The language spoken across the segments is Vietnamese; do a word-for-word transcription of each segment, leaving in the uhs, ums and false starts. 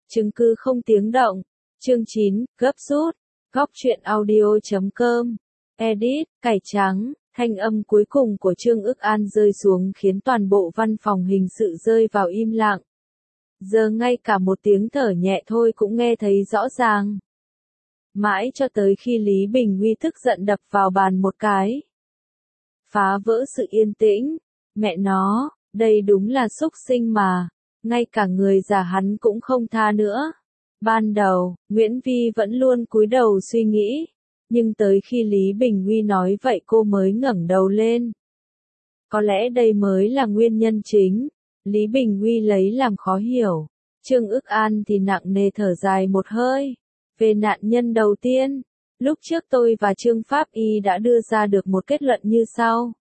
Chứng cứ không tiếng động. Chương chín, gấp rút. Góc truyện audio chấm com. Edit, cải trắng. Thanh âm cuối cùng của Trương Ức An rơi xuống khiến toàn bộ văn phòng hình sự rơi vào im lặng. Giờ ngay cả một tiếng thở nhẹ thôi cũng nghe thấy rõ ràng. Mãi cho tới khi Lý Bình Huy tức giận đập vào bàn một cái. Phá vỡ sự yên tĩnh. Mẹ nó, đây đúng là xúc sinh mà. Ngay cả người già hắn cũng không tha nữa. Ban đầu, Nguyễn Vi vẫn luôn cúi đầu suy nghĩ. Nhưng tới khi Lý Bình Huy nói vậy cô mới ngẩng đầu lên. Có lẽ đây mới là nguyên nhân chính. Lý Bình Huy lấy làm khó hiểu. Trương Ức An thì nặng nề thở dài một hơi. Về nạn nhân đầu tiên, lúc trước tôi và Trương Pháp Y đã đưa ra được một kết luận như sau.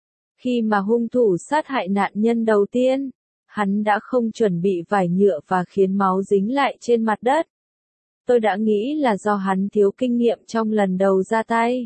Khi mà hung thủ sát hại nạn nhân đầu tiên, hắn đã không chuẩn bị vải nhựa và khiến máu dính lại trên mặt đất. Tôi đã nghĩ là do hắn thiếu kinh nghiệm trong lần đầu ra tay.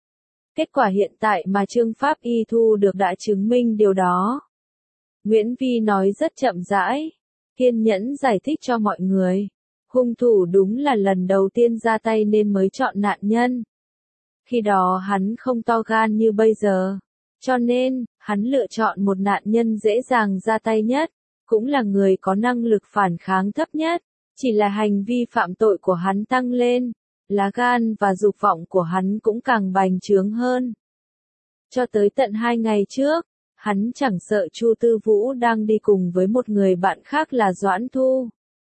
Kết quả hiện tại mà Trương Pháp Y thu được đã chứng minh điều đó. Nguyễn Vi nói rất chậm rãi, kiên nhẫn giải thích cho mọi người. Hung thủ đúng là lần đầu tiên ra tay nên mới chọn nạn nhân. Khi đó hắn không to gan như bây giờ. Cho nên, hắn lựa chọn một nạn nhân dễ dàng ra tay nhất, cũng là người có năng lực phản kháng thấp nhất. Chỉ là hành vi phạm tội của hắn tăng lên, lá gan và dục vọng của hắn cũng càng bành trướng hơn. Cho tới tận hai ngày trước, hắn chẳng sợ Chu Tư Vũ đang đi cùng với một người bạn khác là Doãn Thu.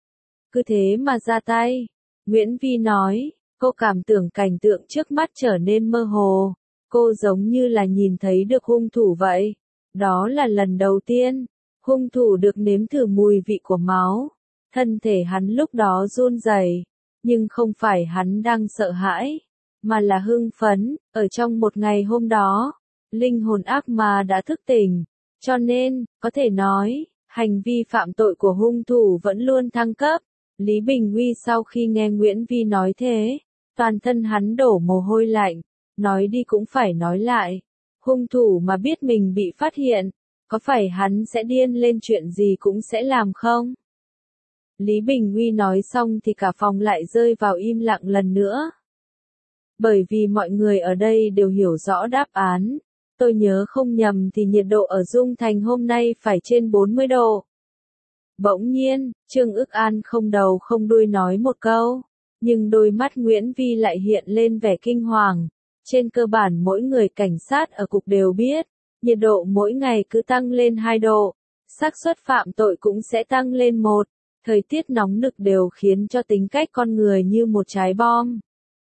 Cứ thế mà ra tay. Nguyễn Vi nói, cô cảm tưởng cảnh tượng trước mắt trở nên mơ hồ. Cô giống như là nhìn thấy được hung thủ vậy. Đó là lần đầu tiên, hung thủ được nếm thử mùi vị của máu. Thân thể hắn lúc đó run rẩy, nhưng không phải hắn đang sợ hãi, mà là hưng phấn. Ở trong một ngày hôm đó, linh hồn ác ma đã thức tỉnh, cho nên, có thể nói, hành vi phạm tội của hung thủ vẫn luôn thăng cấp. Lý Bình Huy sau khi nghe Nguyễn Vi nói thế, toàn thân hắn đổ mồ hôi lạnh, nói đi cũng phải nói lại. Hung thủ mà biết mình bị phát hiện, có phải hắn sẽ điên lên chuyện gì cũng sẽ làm không? Lý Bình Huy nói xong thì cả phòng lại rơi vào im lặng lần nữa. Bởi vì mọi người ở đây đều hiểu rõ đáp án. Tôi nhớ không nhầm thì nhiệt độ ở Dung Thành hôm nay phải trên bốn mươi độ. Bỗng nhiên, Trương Ức An không đầu không đuôi nói một câu. Nhưng đôi mắt Nguyễn Vi lại hiện lên vẻ kinh hoàng. Trên cơ bản mỗi người cảnh sát ở cục đều biết. Nhiệt độ mỗi ngày cứ tăng lên hai độ. Xác suất phạm tội cũng sẽ tăng lên một. Thời tiết nóng nực đều khiến cho tính cách con người như một trái bom.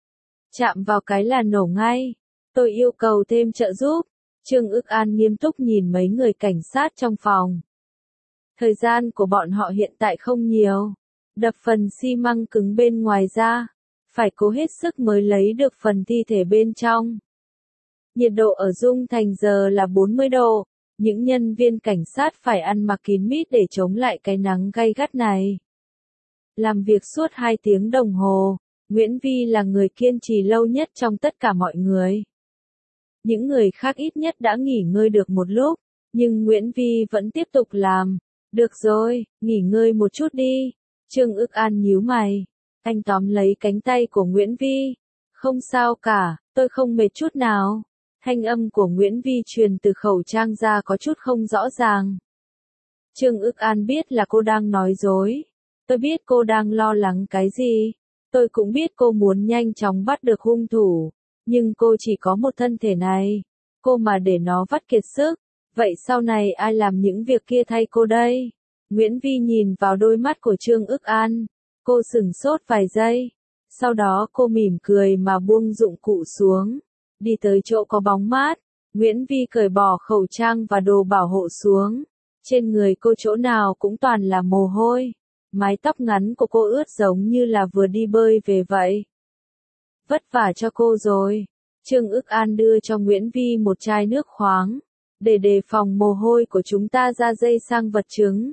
Chạm vào cái là nổ ngay. Tôi yêu cầu thêm trợ giúp. Trương Ức An nghiêm túc nhìn mấy người cảnh sát trong phòng. Thời gian của bọn họ hiện tại không nhiều. Đập phần xi măng cứng bên ngoài ra. Phải cố hết sức mới lấy được phần thi thể bên trong. Nhiệt độ ở Dung Thành giờ là bốn mươi độ. Những nhân viên cảnh sát phải ăn mặc kín mít để chống lại cái nắng gay gắt này. Làm việc suốt hai tiếng đồng hồ, Nguyễn Vi là người kiên trì lâu nhất trong tất cả mọi người. Những người khác ít nhất đã nghỉ ngơi được một lúc, nhưng Nguyễn Vi vẫn tiếp tục làm. Được rồi, nghỉ ngơi một chút đi. Trương Ức An nhíu mày. Anh tóm lấy cánh tay của Nguyễn Vi. Không sao cả, tôi không mệt chút nào. Thanh âm của Nguyễn Vi truyền từ khẩu trang ra có chút không rõ ràng. Trương Ức An biết là cô đang nói dối. Tôi biết cô đang lo lắng cái gì. Tôi cũng biết cô muốn nhanh chóng bắt được hung thủ. Nhưng cô chỉ có một thân thể này. Cô mà để nó vắt kiệt sức. Vậy sau này ai làm những việc kia thay cô đây? Nguyễn Vi nhìn vào đôi mắt của Trương Ức An. Cô sửng sốt vài giây. Sau đó cô mỉm cười mà buông dụng cụ xuống. Đi tới chỗ có bóng mát, Nguyễn Vi cởi bỏ khẩu trang và đồ bảo hộ xuống. Trên người cô chỗ nào cũng toàn là mồ hôi. Mái tóc ngắn của cô ướt giống như là vừa đi bơi về vậy. Vất vả cho cô rồi. Trương Ức An đưa cho Nguyễn Vi một chai nước khoáng. Để đề phòng mồ hôi của chúng ta ra dây sang vật chứng.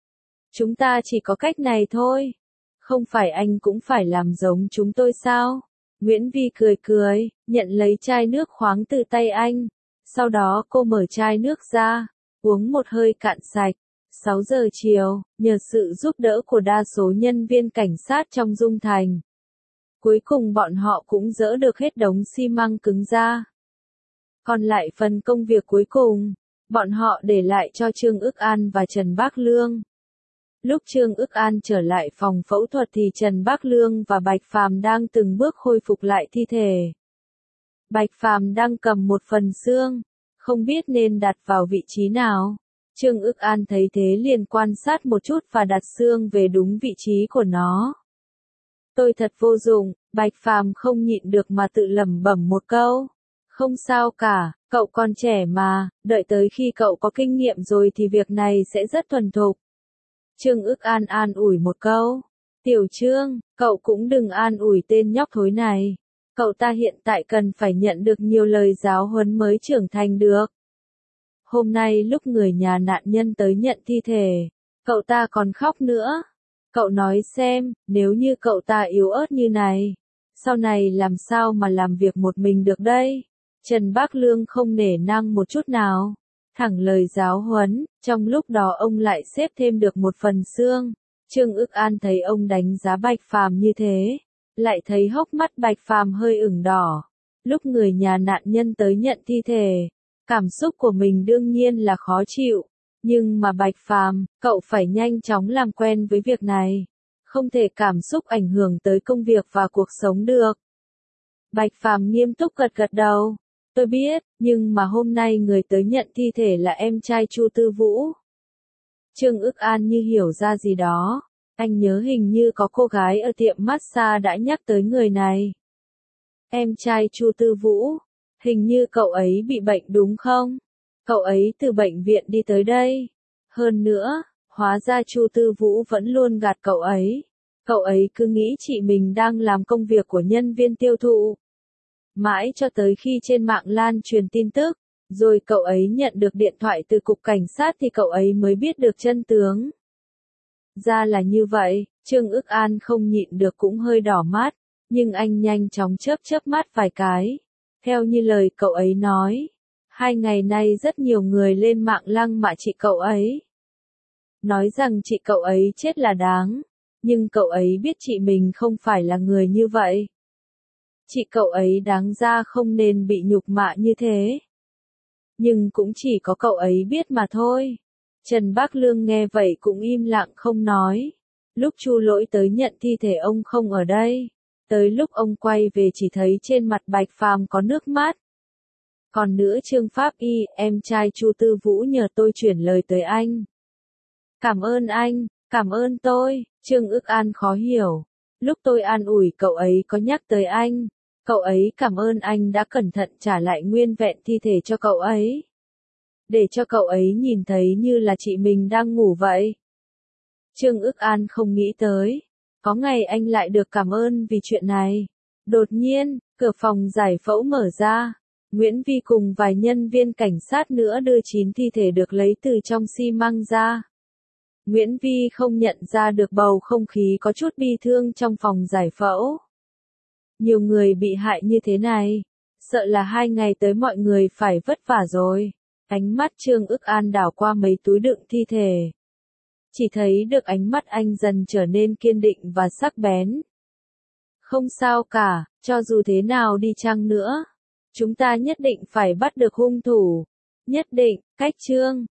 Chúng ta chỉ có cách này thôi. Không phải anh cũng phải làm giống chúng tôi sao? Nguyễn Vi cười cười, nhận lấy chai nước khoáng từ tay anh. Sau đó cô mở chai nước ra, uống một hơi cạn sạch. sáu giờ chiều, nhờ sự giúp đỡ của đa số nhân viên cảnh sát trong Dung Thành, cuối cùng bọn họ cũng dỡ được hết đống xi măng cứng ra. Còn lại phần công việc cuối cùng, bọn họ để lại cho Trương Ức An và Trần Bác Lương. Lúc Trương Ức An trở lại phòng phẫu thuật thì Trần Bác Lương và Bạch Phàm đang từng bước khôi phục lại thi thể. Bạch Phàm đang cầm một phần xương, không biết nên đặt vào vị trí nào. Trương Ức An thấy thế liền quan sát một chút và đặt xương về đúng vị trí của nó. Tôi thật vô dụng, Bạch Phàm không nhịn được mà tự lẩm bẩm một câu. Không sao cả, cậu còn trẻ mà, đợi tới khi cậu có kinh nghiệm rồi thì việc này sẽ rất thuần thục. Trương Ức An an ủi một câu. Tiểu Trương, cậu cũng đừng an ủi tên nhóc thối này. Cậu ta hiện tại cần phải nhận được nhiều lời giáo huấn mới trưởng thành được. Hôm nay lúc người nhà nạn nhân tới nhận thi thể, cậu ta còn khóc nữa. Cậu nói xem, nếu như cậu ta yếu ớt như này, sau này làm sao mà làm việc một mình được đây? Trần Bác Lương không nể nang một chút nào. Thẳng lời giáo huấn, trong lúc đó ông lại xếp thêm được một phần xương. Trương Ức An thấy ông đánh giá Bạch Phàm như thế, lại thấy hốc mắt Bạch Phàm hơi ửng đỏ. Lúc người nhà nạn nhân tới nhận thi thể, cảm xúc của mình đương nhiên là khó chịu. Nhưng mà Bạch Phàm, cậu phải nhanh chóng làm quen với việc này. Không thể cảm xúc ảnh hưởng tới công việc và cuộc sống được. Bạch Phàm nghiêm túc gật gật đầu. Tôi biết, nhưng mà hôm nay người tới nhận thi thể là em trai Chu Tư Vũ. Trương Ức An như hiểu ra gì đó. Anh nhớ hình như có cô gái ở tiệm massage đã nhắc tới người này. Em trai Chu Tư Vũ, hình như cậu ấy bị bệnh đúng không? Cậu ấy từ bệnh viện đi tới đây. Hơn nữa, hóa ra Chu Tư Vũ vẫn luôn gạt cậu ấy. Cậu ấy cứ nghĩ chị mình đang làm công việc của nhân viên tiêu thụ. Mãi cho tới khi trên mạng lan truyền tin tức, rồi cậu ấy nhận được điện thoại từ cục cảnh sát thì cậu ấy mới biết được chân tướng. Ra là như vậy, Trương Ức An không nhịn được cũng hơi đỏ mắt, nhưng anh nhanh chóng chớp chớp mắt vài cái. Theo như lời cậu ấy nói, hai ngày nay rất nhiều người lên mạng lăng mạ chị cậu ấy. Nói rằng chị cậu ấy chết là đáng, nhưng cậu ấy biết chị mình không phải là người như vậy. Chị cậu ấy đáng ra không nên bị nhục mạ như thế. Nhưng cũng chỉ có cậu ấy biết mà thôi. Trần Bác Lương nghe vậy cũng im lặng không nói. Lúc Chu Lỗi tới nhận thi thể ông không ở đây. Tới lúc ông quay về chỉ thấy trên mặt Bạch Phàm có nước mắt. Còn nữa Trương Pháp Y, em trai Chu Tư Vũ nhờ tôi chuyển lời tới anh. Cảm ơn anh, cảm ơn tôi, Trương Ức An khó hiểu. Lúc tôi an ủi cậu ấy có nhắc tới anh. Cậu ấy cảm ơn anh đã cẩn thận trả lại nguyên vẹn thi thể cho cậu ấy. Để cho cậu ấy nhìn thấy như là chị mình đang ngủ vậy. Trương Ức An không nghĩ tới. Có ngày anh lại được cảm ơn vì chuyện này. Đột nhiên, cửa phòng giải phẫu mở ra. Nguyễn Vi cùng vài nhân viên cảnh sát nữa đưa chín thi thể được lấy từ trong xi măng ra. Nguyễn Vi không nhận ra được bầu không khí có chút bi thương trong phòng giải phẫu. Nhiều người bị hại như thế này, sợ là hai ngày tới mọi người phải vất vả rồi. Ánh mắt Trương Ức An đảo qua mấy túi đựng thi thể. Chỉ thấy được ánh mắt anh dần trở nên kiên định và sắc bén. Không sao cả, cho dù thế nào đi chăng nữa, chúng ta nhất định phải bắt được hung thủ. Nhất định, cách Trương.